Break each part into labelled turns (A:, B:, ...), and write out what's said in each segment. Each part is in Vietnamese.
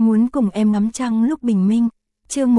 A: Muốn cùng em ngắm trăng lúc bình minh. Chương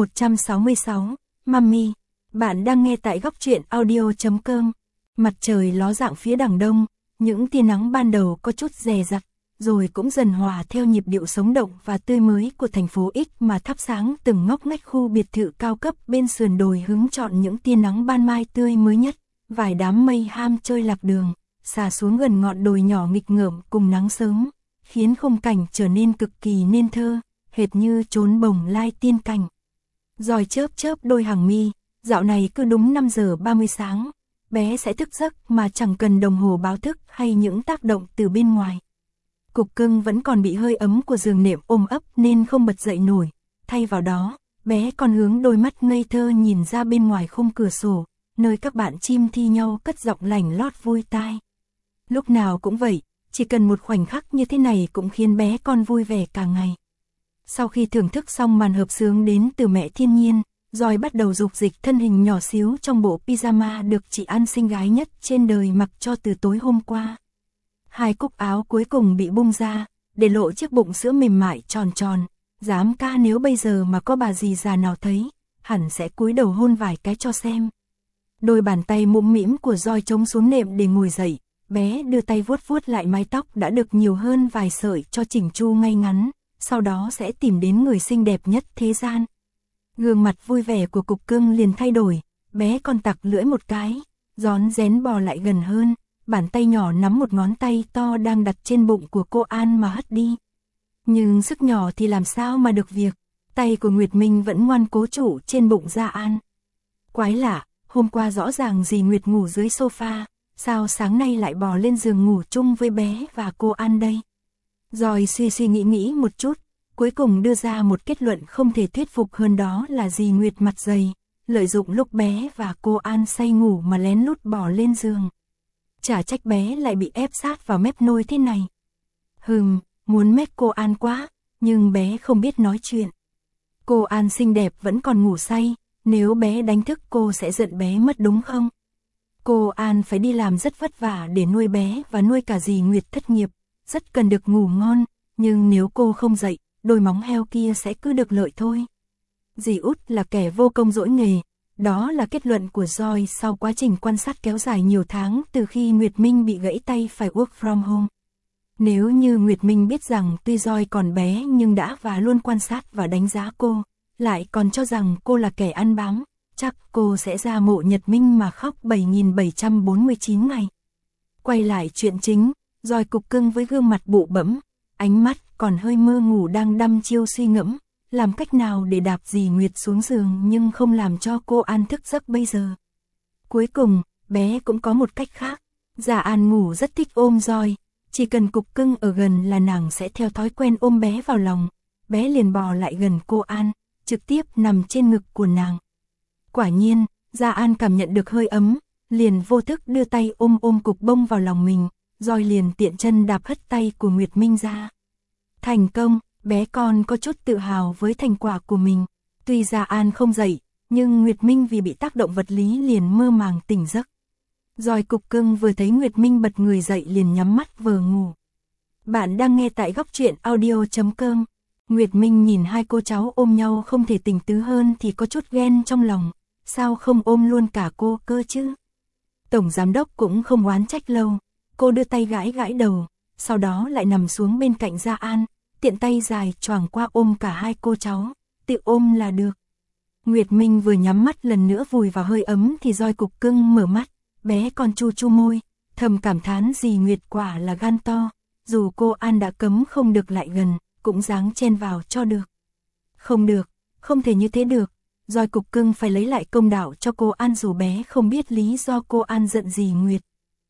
A: 166, Mummy. Bạn đang nghe tại góc truyện audio.com. Mặt trời ló dạng phía đằng đông, những tia nắng ban đầu có chút dè dặt, rồi cũng dần hòa theo nhịp điệu sống động và tươi mới của thành phố X mà thắp sáng từng ngóc ngách khu biệt thự cao cấp bên sườn đồi, hứng chọn những tia nắng ban mai tươi mới nhất. Vài đám mây ham chơi lạc đường, xả xuống gần ngọn đồi nhỏ nghịch ngợm cùng nắng sớm, khiến khung cảnh trở nên cực kỳ nên thơ, hệt như chốn bồng lai tiên cảnh. Rồi chớp chớp đôi hàng mi, dạo này cứ đúng 5 giờ 30 sáng, bé sẽ thức giấc mà chẳng cần đồng hồ báo thức hay những tác động từ bên ngoài. Cục cưng vẫn còn bị hơi ấm của giường nệm ôm ấp nên không bật dậy nổi, thay vào đó, bé còn hướng đôi mắt ngây thơ nhìn ra bên ngoài khung cửa sổ, nơi các bạn chim thi nhau cất giọng lành lót vui tai. Lúc nào cũng vậy, chỉ cần một khoảnh khắc như thế này cũng khiến bé con vui vẻ cả ngày. Sau khi thưởng thức xong màn hợp xướng đến từ mẹ thiên nhiên, Joy bắt đầu dục dịch thân hình nhỏ xíu trong bộ pyjama được chị An xinh gái nhất trên đời mặc cho từ tối hôm qua. Hai cúc áo cuối cùng bị bung ra, để lộ chiếc bụng sữa mềm mại tròn tròn, dám ca nếu bây giờ mà có bà dì già nào thấy, hẳn sẽ cúi đầu hôn vài cái cho xem. Đôi bàn tay mũm mĩm của Joy chống xuống nệm để ngồi dậy, bé đưa tay vuốt vuốt lại mái tóc đã được nhiều hơn vài sợi cho chỉnh chu ngay ngắn, sau đó sẽ tìm đến người xinh đẹp nhất thế gian. Gương mặt vui vẻ của cục cưng liền thay đổi, bé con tặc lưỡi một cái, rón rén bò lại gần hơn, bàn tay nhỏ nắm một ngón tay to đang đặt trên bụng của cô An mà hất đi. Nhưng sức nhỏ thì làm sao mà được việc, tay của Nguyệt Minh vẫn ngoan cố trụ trên bụng Gia An. Quái lạ, hôm qua rõ ràng dì Nguyệt ngủ dưới sofa, sao sáng nay lại bò lên giường ngủ chung với bé và cô An đây? Rồi suy nghĩ một chút, cuối cùng đưa ra một kết luận không thể thuyết phục hơn, đó là dì Nguyệt mặt dày, lợi dụng lúc bé và cô An say ngủ mà lén lút bò lên giường. Chả trách bé lại bị ép sát vào mép nôi thế này. Muốn mét cô An quá, nhưng bé không biết nói chuyện. Cô An xinh đẹp vẫn còn ngủ say, nếu bé đánh thức cô sẽ giận bé mất đúng không? Cô An phải đi làm rất vất vả để nuôi bé và nuôi cả dì Nguyệt thất nghiệp, rất cần được ngủ ngon, nhưng nếu cô không dậy, đôi móng heo kia sẽ cứ được lợi thôi. Dì Út là kẻ vô công dỗi nghề, đó là kết luận của Joy sau quá trình quan sát kéo dài nhiều tháng từ khi Nguyệt Minh bị gãy tay phải work from home. Nếu như Nguyệt Minh biết rằng tuy Joy còn bé nhưng đã và luôn quan sát và đánh giá cô, lại còn cho rằng cô là kẻ ăn bám, chắc cô sẽ ra mộ Nhật Minh mà khóc 7.749 ngày. Quay lại chuyện chính, Joy cục cưng với gương mặt bụ bẫm, ánh mắt còn hơi mơ ngủ đang đăm chiêu suy ngẫm, làm cách nào để đạp dì Nguyệt xuống giường nhưng không làm cho cô An thức giấc bây giờ. Cuối cùng, bé cũng có một cách khác. Gia An ngủ rất thích ôm Joy, chỉ cần cục cưng ở gần là nàng sẽ theo thói quen ôm bé vào lòng, bé liền bò lại gần cô An, trực tiếp nằm trên ngực của nàng. Quả nhiên, Gia An cảm nhận được hơi ấm, liền vô thức đưa tay ôm cục bông vào lòng mình, Joy liền tiện chân đạp hất tay của Nguyệt Minh ra. Thành công, bé con có chút tự hào với thành quả của mình. Tuy Gia An không dậy, nhưng Nguyệt Minh vì bị tác động vật lý liền mơ màng tỉnh giấc. Joy cục cưng vừa thấy Nguyệt Minh bật người dậy liền nhắm mắt vờ ngủ. Bạn đang nghe tại góc truyện audio.com. Nguyệt Minh nhìn hai cô cháu ôm nhau không thể tình tứ hơn thì có chút ghen trong lòng. Sao không ôm luôn cả cô cơ chứ? Tổng giám đốc cũng không oán trách lâu. Cô đưa tay gãi gãi đầu, sau đó lại nằm xuống bên cạnh Gia An, tiện tay dài choàng qua ôm cả hai cô cháu, tự ôm là được. Nguyệt Minh vừa nhắm mắt lần nữa vùi vào hơi ấm thì Joy cục cưng mở mắt, bé còn chu môi, thầm cảm thán dì Nguyệt quả là gan to, dù cô An đã cấm không được lại gần, cũng dáng chen vào cho được. Không được, không thể như thế được, Joy cục cưng phải lấy lại công đạo cho cô An dù bé không biết lý do cô An giận dì Nguyệt.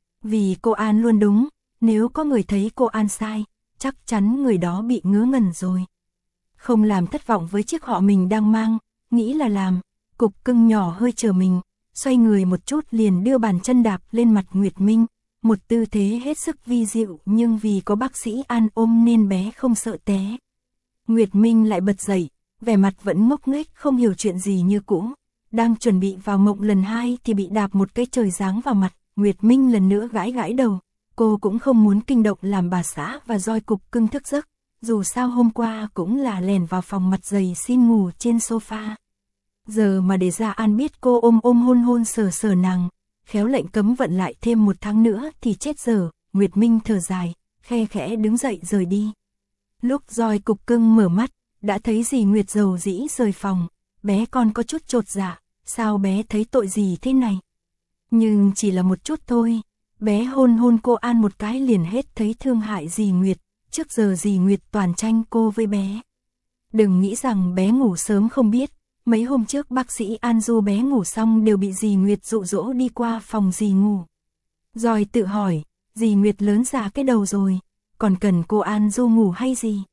A: Vì cô An luôn đúng, nếu có người thấy cô An sai, chắc chắn người đó bị ngớ ngẩn rồi. Không làm thất vọng với chiếc họ mình đang mang, nghĩ là làm, cục cưng nhỏ hơi chờ mình, xoay người một chút liền đưa bàn chân đạp lên mặt Nguyệt Minh, một tư thế hết sức vi diệu nhưng vì có bác sĩ An ôm nên bé không sợ té. Nguyệt Minh lại bật dậy, vẻ mặt vẫn ngốc nghếch không hiểu chuyện gì như cũ, đang chuẩn bị vào mộng lần 2 thì bị đạp một cái trời giáng vào mặt. Nguyệt Minh lần nữa gãi đầu, cô cũng không muốn kinh động làm bà xã và Joy cục cưng thức giấc, dù sao hôm qua cũng là lèn vào phòng mặt dày xin ngủ trên sofa. Giờ mà để Gia An biết cô ôm hôn sờ sờ nàng, khéo lệnh cấm vận lại thêm 1 tháng nữa thì chết dở. Nguyệt Minh thở dài, khe khẽ đứng dậy rời đi. Lúc Roi cục cưng mở mắt, đã thấy dì Nguyệt dầu dĩ rời phòng, bé con có chút chột dạ, sao bé thấy tội gì thế này? Nhưng chỉ là một chút thôi, bé hôn cô An một cái liền hết thấy thương hại dì Nguyệt, trước giờ dì Nguyệt toàn tranh cô với bé. Đừng nghĩ rằng bé ngủ sớm không biết, mấy hôm trước bác sĩ An du bé ngủ xong đều bị dì Nguyệt dụ dỗ đi qua phòng dì ngủ. Rồi tự hỏi, dì Nguyệt lớn già cái đầu rồi, còn cần cô An du ngủ hay gì?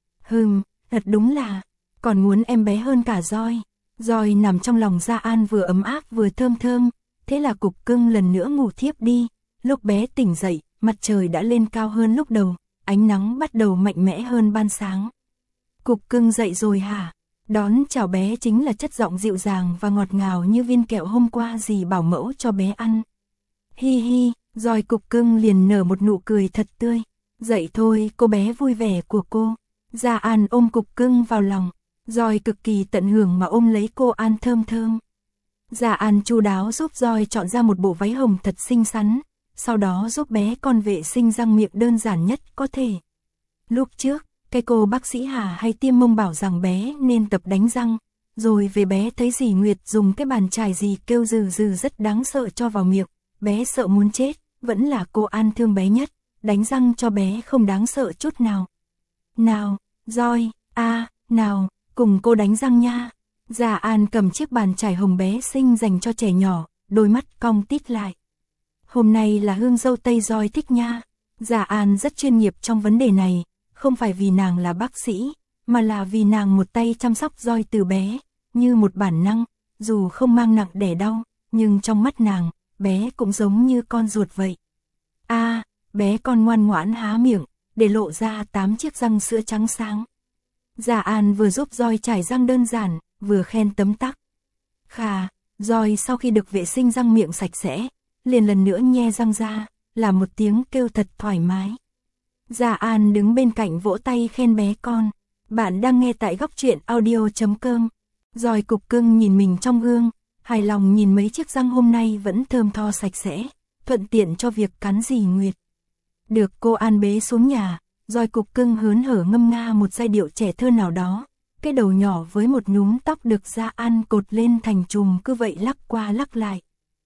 A: Thật đúng là, còn muốn em bé hơn cả Roi. Roi nằm trong lòng Gia An vừa ấm áp vừa thơm thơm, thế là cục cưng lần nữa ngủ thiếp đi. Lúc bé tỉnh dậy, mặt trời đã lên cao hơn lúc đầu, ánh nắng bắt đầu mạnh mẽ hơn ban sáng. Cục cưng dậy rồi hả? Đón chào bé chính là chất giọng dịu dàng và ngọt ngào như viên kẹo hôm qua dì bảo mẫu cho bé ăn. Hi hi, Roi cục cưng liền nở một nụ cười thật tươi. Dậy thôi cô bé vui vẻ của cô. Gia An ôm cục cưng vào lòng, Roi cực kỳ tận hưởng mà ôm lấy cô An thơm thơm. Gia An chu đáo giúp Roi chọn ra một bộ váy hồng thật xinh xắn, sau đó giúp bé con vệ sinh răng miệng đơn giản nhất có thể. Lúc trước, cái cô bác sĩ Hà hay tiêm mông bảo rằng bé nên tập đánh răng, rồi về bé thấy dì Nguyệt dùng cái bàn chải gì kêu rừ rừ rất đáng sợ cho vào miệng, bé sợ muốn chết, vẫn là cô An thương bé nhất, đánh răng cho bé không đáng sợ chút nào. Nào, Roi, nào, cùng cô đánh răng nha. Gia An cầm chiếc bàn chải hồng bé xinh dành cho trẻ nhỏ, đôi mắt cong tít lại. Hôm nay là hương dâu tây Roi thích nha. Gia An rất chuyên nghiệp trong vấn đề này, không phải vì nàng là bác sĩ, mà là vì nàng một tay chăm sóc Roi từ bé, như một bản năng, dù không mang nặng đẻ đau, nhưng trong mắt nàng, bé cũng giống như con ruột vậy. Bé con ngoan ngoãn há miệng, để lộ ra 8 chiếc răng sữa trắng sáng. Gia An vừa giúp Roi chải răng đơn giản, vừa khen tấm tắc. Khà, Roi sau khi được vệ sinh răng miệng sạch sẽ, liền lần nữa nhe răng ra, là một tiếng kêu thật thoải mái. Gia An đứng bên cạnh vỗ tay khen bé con. Bạn đang nghe tại góc truyện audio.com. Roi cục cưng nhìn mình trong gương, hài lòng nhìn mấy chiếc răng hôm nay vẫn thơm tho sạch sẽ, thuận tiện cho việc cắn dì Nguyệt. Được cô An bế xuống nhà, Roi cục cưng hớn hở ngâm nga một giai điệu trẻ thơ nào đó. Cái đầu nhỏ với một nhúm tóc được Gia An cột lên thành chùm cứ vậy lắc qua lắc lại.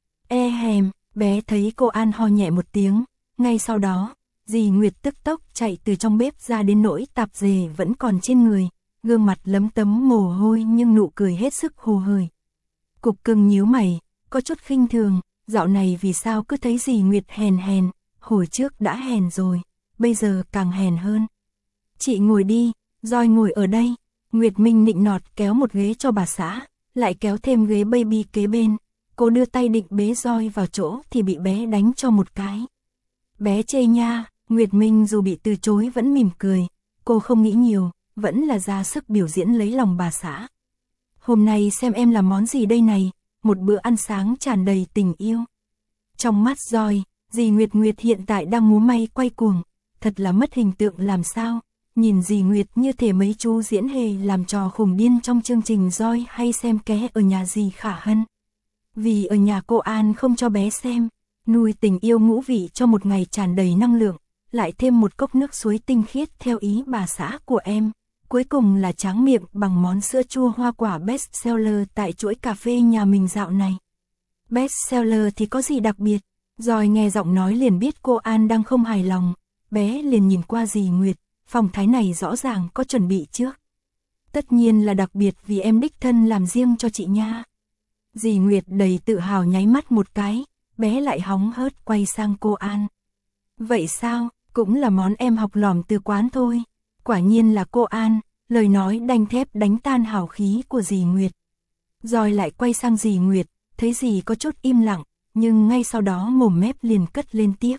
A: Bé thấy cô An ho nhẹ một tiếng, ngay sau đó, dì Nguyệt tức tốc chạy từ trong bếp ra đến nỗi tạp dề vẫn còn trên người, gương mặt lấm tấm mồ hôi nhưng nụ cười hết sức hồ hởi. Cục cưng nhíu mày, có chút khinh thường, dạo này vì sao cứ thấy dì Nguyệt hèn, hồi trước đã hèn rồi, bây giờ càng hèn hơn. Chị ngồi đi, Roi ngồi ở đây. Nguyệt Minh nịnh nọt kéo một ghế cho bà xã, lại kéo thêm ghế baby kế bên. Cô đưa tay định bế Roi vào chỗ thì bị bé đánh cho một cái. Bé chê nha, Nguyệt Minh dù bị từ chối vẫn mỉm cười. Cô không nghĩ nhiều, vẫn là ra sức biểu diễn lấy lòng bà xã. Hôm nay xem em làm món gì đây này, một bữa ăn sáng tràn đầy tình yêu. Trong mắt Roi, dì Nguyệt hiện tại đang múa may quay cuồng, thật là mất hình tượng làm sao. Nhìn dì Nguyệt như thể mấy chú diễn hề làm trò khùng điên trong chương trình Roi hay xem ké ở nhà dì Khả Hân. Vì ở nhà cô An không cho bé xem, nuôi tình yêu ngũ vị cho một ngày tràn đầy năng lượng, lại thêm một cốc nước suối tinh khiết theo ý bà xã của em. Cuối cùng là tráng miệng bằng món sữa chua hoa quả best seller tại chuỗi cà phê nhà mình dạo này. Best seller thì có gì đặc biệt? Rồi nghe giọng nói liền biết cô An đang không hài lòng, bé liền nhìn qua dì Nguyệt. Phong thái này rõ ràng có chuẩn bị trước. Tất nhiên là đặc biệt vì em đích thân làm riêng cho chị nha. Dì Nguyệt đầy tự hào nháy mắt một cái, bé lại hóng hớt quay sang cô An. Vậy sao, cũng là món em học lỏm từ quán thôi. Quả nhiên là cô An, lời nói đanh thép đánh tan hào khí của dì Nguyệt. Rồi lại quay sang dì Nguyệt, thấy dì có chút im lặng, nhưng ngay sau đó mồm mép liền cất lên tiếp.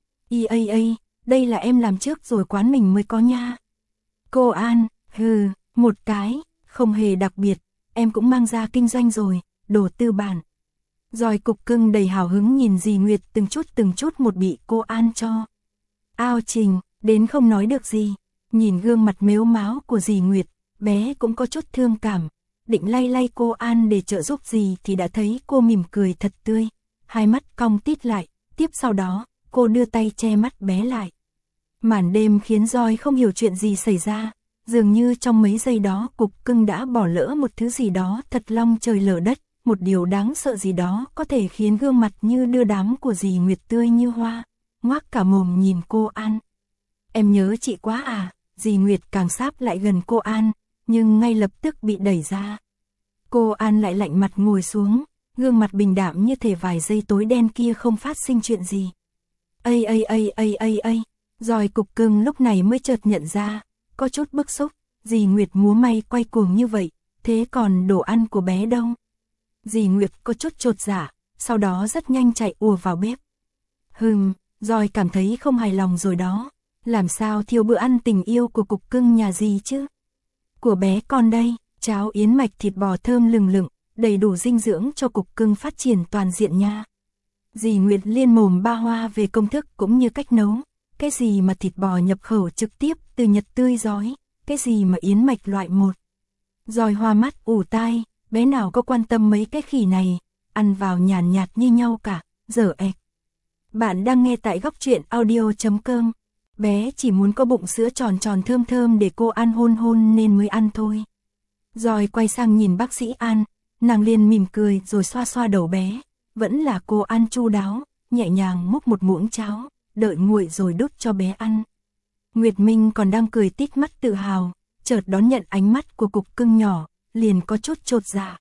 A: Đây là em làm trước rồi quán mình mới có nha. Cô An, một cái, không hề đặc biệt, em cũng mang ra kinh doanh rồi, đồ tư bản. Rồi cục cưng đầy hào hứng nhìn dì Nguyệt từng chút một bị cô An cho. Ao Trình, đến không nói được gì. Nhìn gương mặt mếu máo của dì Nguyệt, bé cũng có chút thương cảm, định lay lay cô An để trợ giúp dì thì đã thấy cô mỉm cười thật tươi, hai mắt cong tít lại, tiếp sau đó, cô đưa tay che mắt bé lại. Màn đêm khiến Joy không hiểu chuyện gì xảy ra, dường như trong mấy giây đó Cục Cưng đã bỏ lỡ một thứ gì đó thật long trời lở đất, một điều đáng sợ gì đó có thể khiến gương mặt như đưa đám của dì Nguyệt tươi như hoa, ngoác cả mồm nhìn cô An. Em nhớ chị quá à, dì Nguyệt càng sáp lại gần cô An, nhưng ngay lập tức bị đẩy ra. Cô An lại lạnh mặt ngồi xuống, gương mặt bình đạm như thể vài giây tối đen kia không phát sinh chuyện gì. Rồi Cục Cưng lúc này mới chợt nhận ra, có chút bức xúc, dì Nguyệt múa may quay cuồng như vậy, thế còn đồ ăn của bé đâu? Dì Nguyệt có chút chột dạ, sau đó rất nhanh chạy ùa vào bếp. Rồi cảm thấy không hài lòng rồi đó, làm sao thiếu bữa ăn tình yêu của Cục Cưng nhà dì chứ? Của bé con đây, cháo yến mạch thịt bò thơm lừng lựng, đầy đủ dinh dưỡng cho Cục Cưng phát triển toàn diện nha. Dì Nguyệt liên mồm ba hoa về công thức cũng như cách nấu. Cái gì mà thịt bò nhập khẩu trực tiếp từ Nhật tươi rói, cái gì mà yến mạch loại 1. Rồi hoa mắt ủ tai, bé nào có quan tâm mấy cái khỉ này, ăn vào nhàn nhạt như nhau cả, dở ẹc. Bạn đang nghe tại góc truyện audio.com. Bé chỉ muốn có bụng sữa tròn tròn thơm thơm để cô An hôn hôn nên mới ăn thôi. Rồi quay sang nhìn bác sĩ An, nàng liền mỉm cười rồi xoa xoa đầu bé, vẫn là cô An chu đáo, nhẹ nhàng múc một muỗng cháo, đợi nguội rồi đút cho bé ăn. Nguyệt Minh còn đang cười tít mắt tự hào, chợt đón nhận ánh mắt của Cục Cưng nhỏ, liền có chút chột dạ.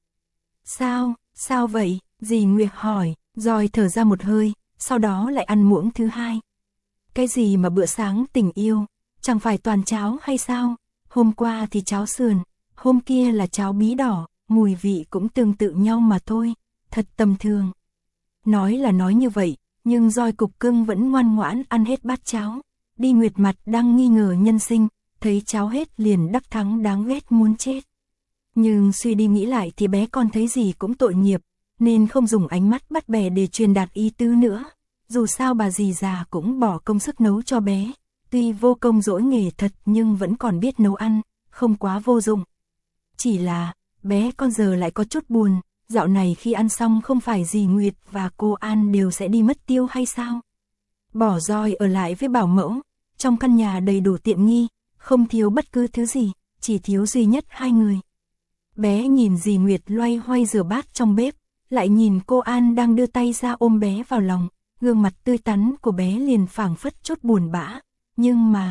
A: Sao vậy? Dì Nguyệt hỏi, rồi thở ra một hơi, sau đó lại ăn muỗng thứ hai. Cái gì mà bữa sáng tình yêu, chẳng phải toàn cháo hay sao? Hôm qua thì cháo sườn, hôm kia là cháo bí đỏ, mùi vị cũng tương tự nhau mà thôi, thật tầm thường. Nói là nói như vậy, nhưng Joy Cục Cưng vẫn ngoan ngoãn ăn hết bát cháo. Đi Nguyệt mặt đang nghi ngờ nhân sinh, thấy cháo hết liền đắc thắng đáng ghét muốn chết. Nhưng suy đi nghĩ lại thì bé con thấy gì cũng tội nghiệp, nên không dùng ánh mắt bắt bẻ để truyền đạt ý tứ nữa. Dù sao bà dì già cũng bỏ công sức nấu cho bé, tuy vô công dỗi nghề thật nhưng vẫn còn biết nấu ăn, không quá vô dụng. Chỉ là, bé con giờ lại có chút buồn, dạo này khi ăn xong không phải dì Nguyệt và cô An đều sẽ đi mất tiêu hay sao? Bỏ Joy ở lại với bảo mẫu, trong căn nhà đầy đủ tiện nghi, không thiếu bất cứ thứ gì, chỉ thiếu duy nhất hai người. Bé nhìn dì Nguyệt loay hoay rửa bát trong bếp, lại nhìn cô An đang đưa tay ra ôm bé vào lòng, gương mặt tươi tắn của bé liền phảng phất chút buồn bã, nhưng mà...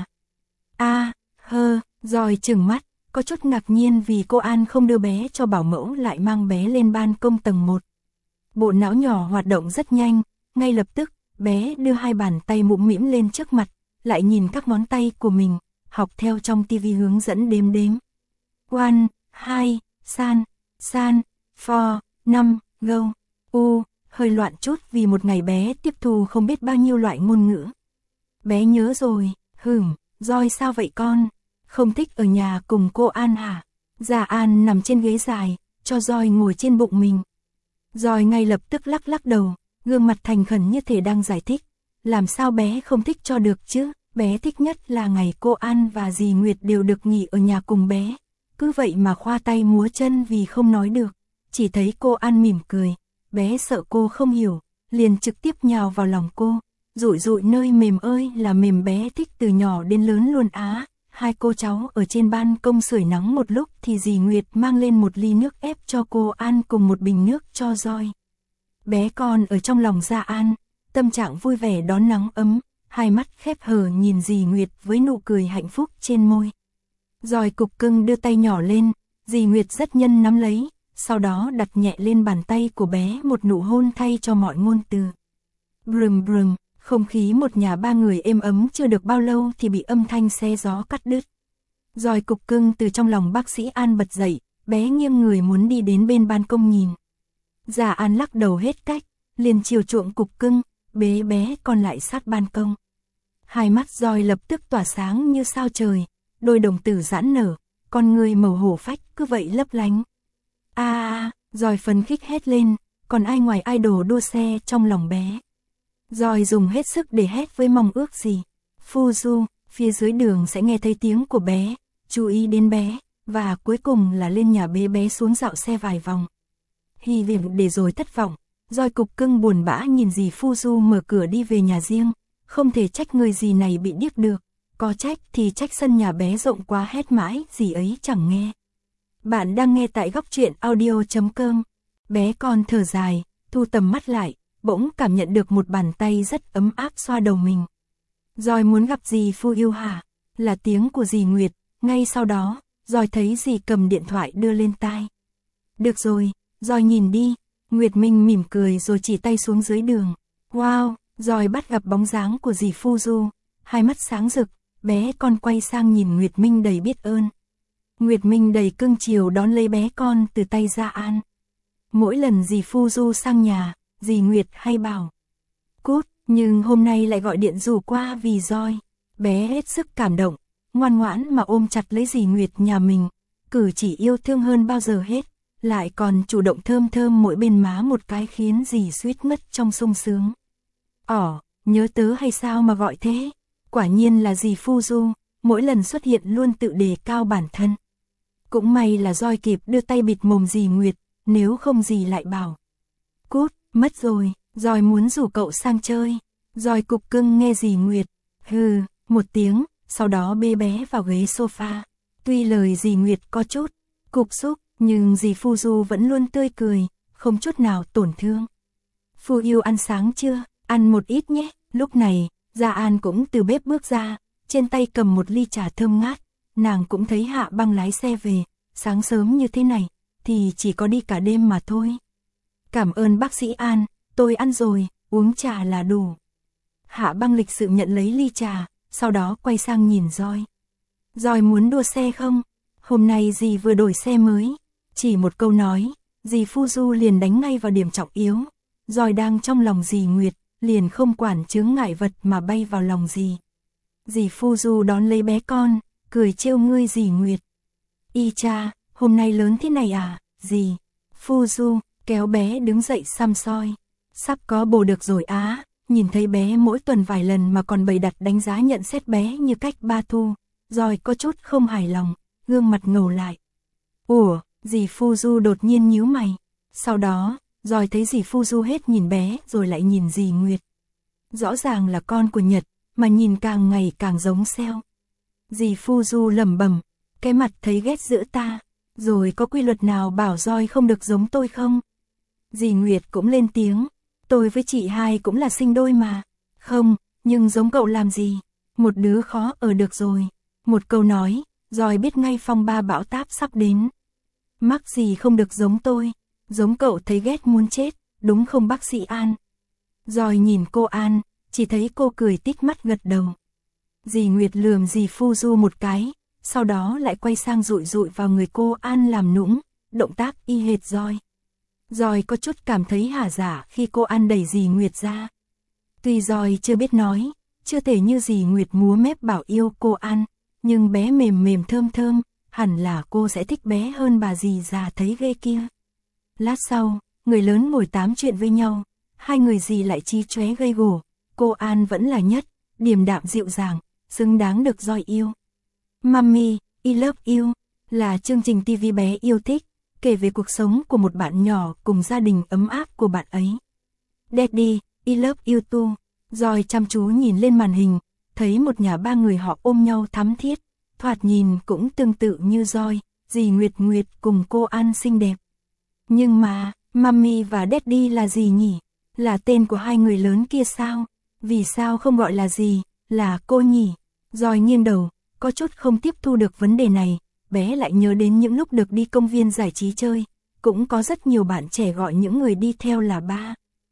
A: Joy trừng mắt, có chút ngạc nhiên vì cô An không đưa bé cho bảo mẫu lại mang bé lên ban công tầng 1. Bộ não nhỏ hoạt động rất nhanh, ngay lập tức, bé đưa hai bàn tay mũm mĩm lên trước mặt, lại nhìn các ngón tay của mình, học theo trong tivi hướng dẫn đếm đếm. 1, 2, san, 4, 5, go, hơi loạn chút vì một ngày bé tiếp thu không biết bao nhiêu loại ngôn ngữ. Bé nhớ rồi, Joy sao vậy con? Không thích ở nhà cùng cô An hả? Già An nằm trên ghế dài, cho Joy ngồi trên bụng mình. Joy ngay lập tức lắc đầu, gương mặt thành khẩn như thể đang giải thích. Làm sao bé không thích cho được chứ? Bé thích nhất là ngày cô An và dì Nguyệt đều được nghỉ ở nhà cùng bé. Cứ vậy mà khoa tay múa chân vì không nói được. Chỉ thấy cô An mỉm cười. Bé sợ cô không hiểu, liền trực tiếp nhào vào lòng cô. Rụi rụi nơi mềm ơi là mềm, bé thích từ nhỏ đến lớn luôn á. Hai cô cháu ở trên ban công sưởi nắng một lúc thì dì Nguyệt mang lên một ly nước ép cho cô An cùng một bình nước cho Joy. Bé con ở trong lòng Gia An, tâm trạng vui vẻ đón nắng ấm, hai mắt khép hờ nhìn dì Nguyệt với nụ cười hạnh phúc trên môi. Joy Cục Cưng đưa tay nhỏ lên, dì Nguyệt rất nhân nắm lấy, sau đó đặt nhẹ lên bàn tay của bé một nụ hôn thay cho mọi ngôn từ. Brum, không khí một nhà ba người êm ấm chưa được bao lâu thì bị âm thanh xe gió cắt đứt. Joy Cục Cưng từ trong lòng bác sĩ An bật dậy, bé nghiêng người muốn đi đến bên ban công nhìn. Già An lắc đầu hết cách, liền chiều chuộng Cục Cưng, bế bé còn lại sát ban công. Hai mắt Joy lập tức tỏa sáng như sao trời, đôi đồng tử giãn nở, con người màu hổ phách cứ vậy lấp lánh. Joy phấn khích hét lên, còn ai ngoài idol đua xe trong lòng bé. Joy dùng hết sức để hét với mong ước gì. Fuju, phía dưới đường sẽ nghe thấy tiếng của bé, chú ý đến bé, và cuối cùng là lên nhà bế bé xuống dạo xe vài vòng. Hy vọng để rồi thất vọng, Roi cục cưng buồn bã nhìn dì Fuzu mở cửa đi về nhà riêng, không thể trách người dì này bị điếc được, có trách thì trách sân nhà bé rộng quá hét mãi, dì ấy chẳng nghe. Bạn đang nghe tại góc truyện audio.com. Bé con thở dài, thu tầm mắt lại, bỗng cảm nhận được một bàn tay rất ấm áp xoa đầu mình. Roi muốn gặp dì Phu Yêu hả? Là tiếng của dì Nguyệt, ngay sau đó, Roi thấy dì cầm điện thoại đưa lên tai. Được rồi, Roi nhìn đi, Nguyệt Minh mỉm cười rồi chỉ tay xuống dưới đường. Wow, Roi bắt gặp bóng dáng của dì Fuzu, hai mắt sáng rực, bé con quay sang nhìn Nguyệt Minh đầy biết ơn. Nguyệt Minh đầy cưng chiều đón lấy bé con từ tay Gia An. Mỗi lần dì Fuzu sang nhà, dì Nguyệt hay bảo cút, nhưng hôm nay lại gọi điện rủ qua vì Roi. Bé hết sức cảm động, ngoan ngoãn mà ôm chặt lấy dì Nguyệt nhà mình, cử chỉ yêu thương hơn bao giờ hết, lại còn chủ động thơm thơm mỗi bên má một cái khiến dì suýt ngất trong sung sướng. Nhớ tớ hay sao mà gọi thế? Quả nhiên là dì Fuzu, mỗi lần xuất hiện luôn tự đề cao bản thân. Cũng may là Roi kịp đưa tay bịt mồm dì Nguyệt, nếu không dì lại bảo cút, mất rồi, Roi muốn rủ cậu sang chơi. Roi cục cưng nghe dì Nguyệt hừ một tiếng, sau đó bê bé vào ghế sofa. Tuy lời dì Nguyệt có chút cục xúc, nhưng dì Fuzu vẫn luôn tươi cười, không chút nào tổn thương. Phu Yêu ăn sáng chưa? Ăn một ít nhé. Lúc này, Gia An cũng từ bếp bước ra, trên tay cầm một ly trà thơm ngát. Nàng cũng thấy Hạ Băng lái xe về, sáng sớm như thế này, thì chỉ có đi cả đêm mà thôi. Cảm ơn bác sĩ An, tôi ăn rồi, uống trà là đủ. Hạ Băng lịch sự nhận lấy ly trà, sau đó quay sang nhìn Roi. Roi muốn đua xe không? Hôm nay dì vừa đổi xe mới. Chỉ một câu nói, dì Fuzu liền đánh ngay vào điểm trọng yếu. Roi đang trong lòng dì Nguyệt, liền không quản chướng ngại vật mà bay vào lòng dì. Dì Fuzu đón lấy bé con, cười trêu ngươi dì Nguyệt. Y cha, hôm nay lớn thế này à, dì? Fuzu kéo bé đứng dậy xăm soi. Sắp có bồ được rồi á, nhìn thấy bé mỗi tuần vài lần mà còn bày đặt đánh giá nhận xét bé như cách ba thu. Roi có chút không hài lòng, gương mặt ngầu lại. Ủa, dì Fuzu đột nhiên nhíu mày. Sau đó, Roi thấy dì Fuzu hết nhìn bé rồi lại nhìn dì Nguyệt. Rõ ràng là con của Nhật, mà nhìn càng ngày càng giống Seo. Dì Fuzu lẩm bẩm, cái mặt thấy ghét giữa ta, rồi có quy luật nào bảo Roi không được giống tôi không? Dì Nguyệt cũng lên tiếng, tôi với chị hai cũng là sinh đôi mà. Không, nhưng giống cậu làm gì? Một đứa khó ở được rồi. Một câu nói, Roi biết ngay phong ba bão táp sắp đến. Mắc gì không được giống tôi, giống cậu thấy ghét muốn chết, đúng không bác sĩ An? Roi nhìn cô An, chỉ thấy cô cười tít mắt gật đầu. Dì Nguyệt lườm dì Fuzu một cái, sau đó lại quay sang dụi dụi vào người cô An làm nũng, động tác y hệt Roi. Roi có chút cảm thấy hả dạ khi cô An đẩy dì Nguyệt ra. Tuy Roi chưa biết nói, chưa thể như dì Nguyệt múa mép bảo yêu cô An, nhưng bé mềm mềm thơm thơm, hẳn là cô sẽ thích bé hơn bà dì già thấy ghê kia. Lát sau, người lớn ngồi tám chuyện với nhau, hai người dì lại chí chóe gây gổ, cô An vẫn là nhất, điềm đạm dịu dàng, xứng đáng được Roi yêu. Mummy, I Love You là chương trình TV bé yêu thích, kể về cuộc sống của một bạn nhỏ cùng gia đình ấm áp của bạn ấy. Daddy, I Love You too. Roi chăm chú nhìn lên màn hình, thấy một nhà ba người họ ôm nhau thắm thiết, thoạt nhìn cũng tương tự như Roi, dì Nguyệt Nguyệt cùng cô An xinh đẹp. Nhưng mà, Mummy và Daddy là gì nhỉ? Là tên của hai người lớn kia sao? Vì sao không gọi là gì, là cô nhỉ? Roi nghiêng đầu, có chút không tiếp thu được vấn đề này, bé lại nhớ đến những lúc được đi công viên giải trí chơi, cũng có rất nhiều bạn trẻ gọi những người đi theo là ba.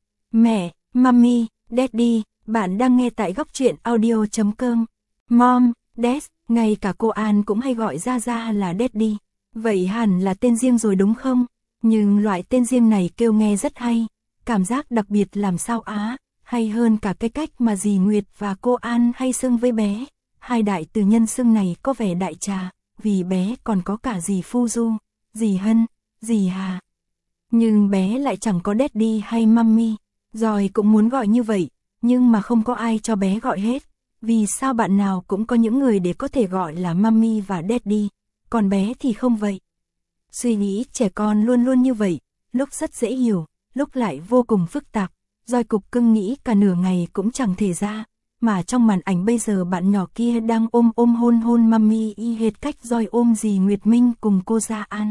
A: Mẹ, Mummy, Daddy, bạn đang nghe tại góc truyện audio.com. Mom, Dad, ngay cả cô An cũng hay gọi ra là Daddy. Vậy hẳn là tên riêng rồi đúng không? Nhưng loại tên riêng này kêu nghe rất hay, cảm giác đặc biệt làm sao á, hay hơn cả cái cách mà dì Nguyệt và cô An hay xưng với bé. Hai đại từ nhân xưng này có vẻ đại trà, vì bé còn có cả dì Fuzu, dì Hân, dì Hà. Nhưng bé lại chẳng có Daddy hay Mummy. Roi cũng muốn gọi như vậy, nhưng mà không có ai cho bé gọi hết. Vì sao bạn nào cũng có những người để có thể gọi là mommy và daddy, còn bé thì không vậy? Suy nghĩ trẻ con luôn luôn như vậy, lúc rất dễ hiểu, lúc lại vô cùng phức tạp. Roi cục cưng nghĩ cả nửa ngày cũng chẳng thể ra, mà trong màn ảnh bây giờ bạn nhỏ kia đang ôm hôn hôn mommy y hệt cách Roi ôm dì Nguyệt Minh cùng cô Gia An.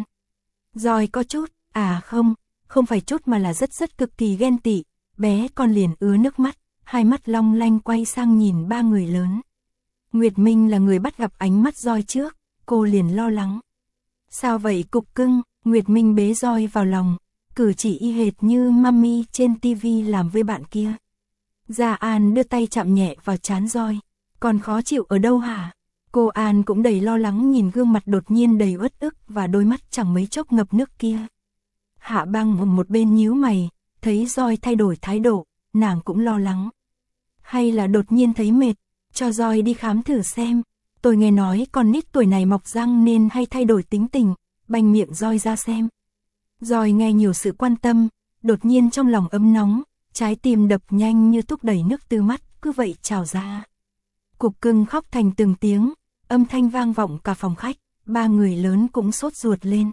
A: Roi có chút, không phải chút mà là rất cực kỳ ghen tị, bé con liền ứa nước mắt, hai mắt long lanh quay sang nhìn ba người lớn. Nguyệt Minh là người bắt gặp ánh mắt Roi trước, cô liền lo lắng. Sao vậy cục cưng? Nguyệt Minh bế Roi vào lòng, cử chỉ y hệt như mommy trên tivi làm với bạn kia. Gia An đưa tay chạm nhẹ vào trán Roi. Còn khó chịu ở đâu hả? Cô An cũng đầy lo lắng nhìn gương mặt đột nhiên đầy uất ức và đôi mắt chẳng mấy chốc ngập nước kia. Hạ Băng ở một bên nhíu mày, thấy Roi thay đổi thái độ, nàng cũng lo lắng. Hay là đột nhiên thấy mệt, cho Roi đi khám thử xem. Tôi nghe nói con nít tuổi này mọc răng nên hay thay đổi tính tình, banh miệng Roi ra xem. Roi nghe nhiều sự quan tâm, đột nhiên trong lòng ấm nóng, trái tim đập nhanh như thúc đẩy nước từ mắt, cứ vậy trào ra. Cục cưng khóc thành từng tiếng, âm thanh vang vọng cả phòng khách, ba người lớn cũng sốt ruột lên.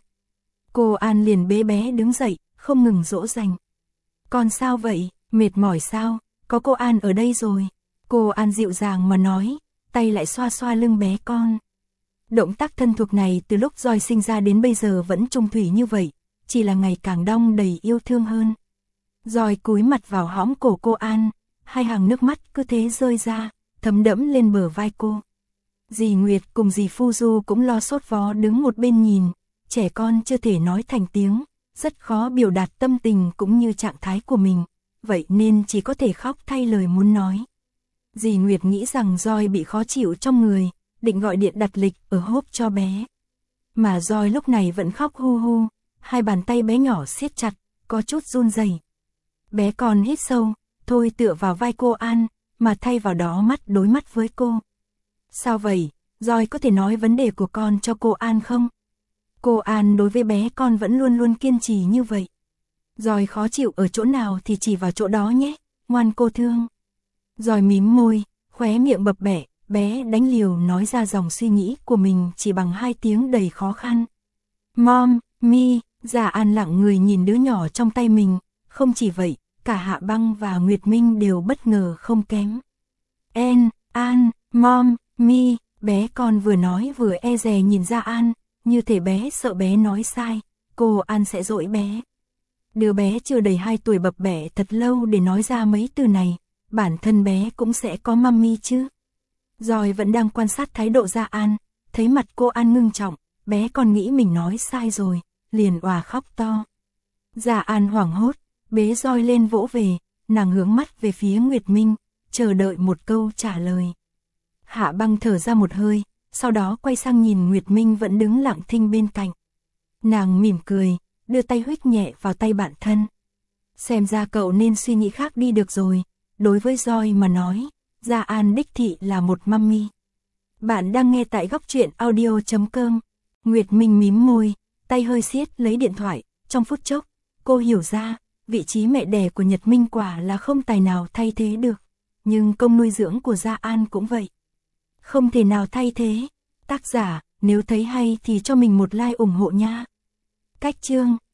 A: Cô An liền bế bé đứng dậy, không ngừng dỗ dành. Con sao vậy, mệt mỏi sao, có cô An ở đây rồi. Cô An dịu dàng mà nói, tay lại xoa xoa lưng bé con. Động tác thân thuộc này từ lúc Roi sinh ra đến bây giờ vẫn trung thủy như vậy, chỉ là ngày càng đong đầy yêu thương hơn. Roi cúi mặt vào hõm cổ cô An, hai hàng nước mắt cứ thế rơi ra, thấm đẫm lên bờ vai cô. Dì Nguyệt cùng dì Phu Du cũng lo sốt vó đứng một bên nhìn, trẻ con chưa thể nói thành tiếng, rất khó biểu đạt tâm tình cũng như trạng thái của mình, vậy nên chỉ có thể khóc thay lời muốn nói. Dì Nguyệt nghĩ rằng Roi bị khó chịu trong người, định gọi điện đặt lịch ở hốp cho bé. Mà Roi lúc này vẫn khóc hu hu, hai bàn tay bé nhỏ siết chặt, có chút run rẩy. Bé con hít sâu, thôi tựa vào vai cô An, mà thay vào đó mắt đối mắt với cô. Sao vậy, Roi có thể nói vấn đề của con cho cô An không? Cô An đối với bé con vẫn luôn luôn kiên trì như vậy. Roi khó chịu ở chỗ nào thì chỉ vào chỗ đó nhé, ngoan cô thương. Roi mím môi, khóe miệng bập bẹ, bé đánh liều nói ra dòng suy nghĩ của mình chỉ bằng 2 tiếng đầy khó khăn. Mom, me, Gia An lặng người nhìn đứa nhỏ trong tay mình, không chỉ vậy, cả Hạ Băng và Nguyệt Minh đều bất ngờ không kém. An, mom, me, bé con vừa nói vừa e dè nhìn Gia An, như thể bé sợ bé nói sai, cô An sẽ dỗi bé. Đứa bé chưa đầy 2 tuổi bập bẹ thật lâu để nói ra mấy từ này, bản thân bé cũng sẽ có mommy chứ. Roi vẫn đang quan sát thái độ Gia An, thấy mặt cô An ngưng trọng, bé còn nghĩ mình nói sai rồi, liền òa khóc to. Gia An hoảng hốt, bế Roi lên vỗ về, nàng hướng mắt về phía Nguyệt Minh, chờ đợi một câu trả lời. Hạ Băng thở ra một hơi, sau đó quay sang nhìn Nguyệt Minh vẫn đứng lặng thinh bên cạnh. Nàng mỉm cười, đưa tay huých nhẹ vào tay bạn thân. Xem ra cậu nên suy nghĩ khác đi được rồi, đối với Roi mà nói, Gia An đích thị là một mommy. Bạn đang nghe tại góc truyện audio.com. Nguyệt Minh mím môi, tay hơi siết lấy điện thoại, trong phút chốc, cô hiểu ra, vị trí mẹ đẻ của Nhật Minh quả là không tài nào thay thế được, nhưng công nuôi dưỡng của Gia An cũng vậy. Không thể nào thay thế. Tác giả, nếu thấy hay thì cho mình một like ủng hộ nha. Cách chương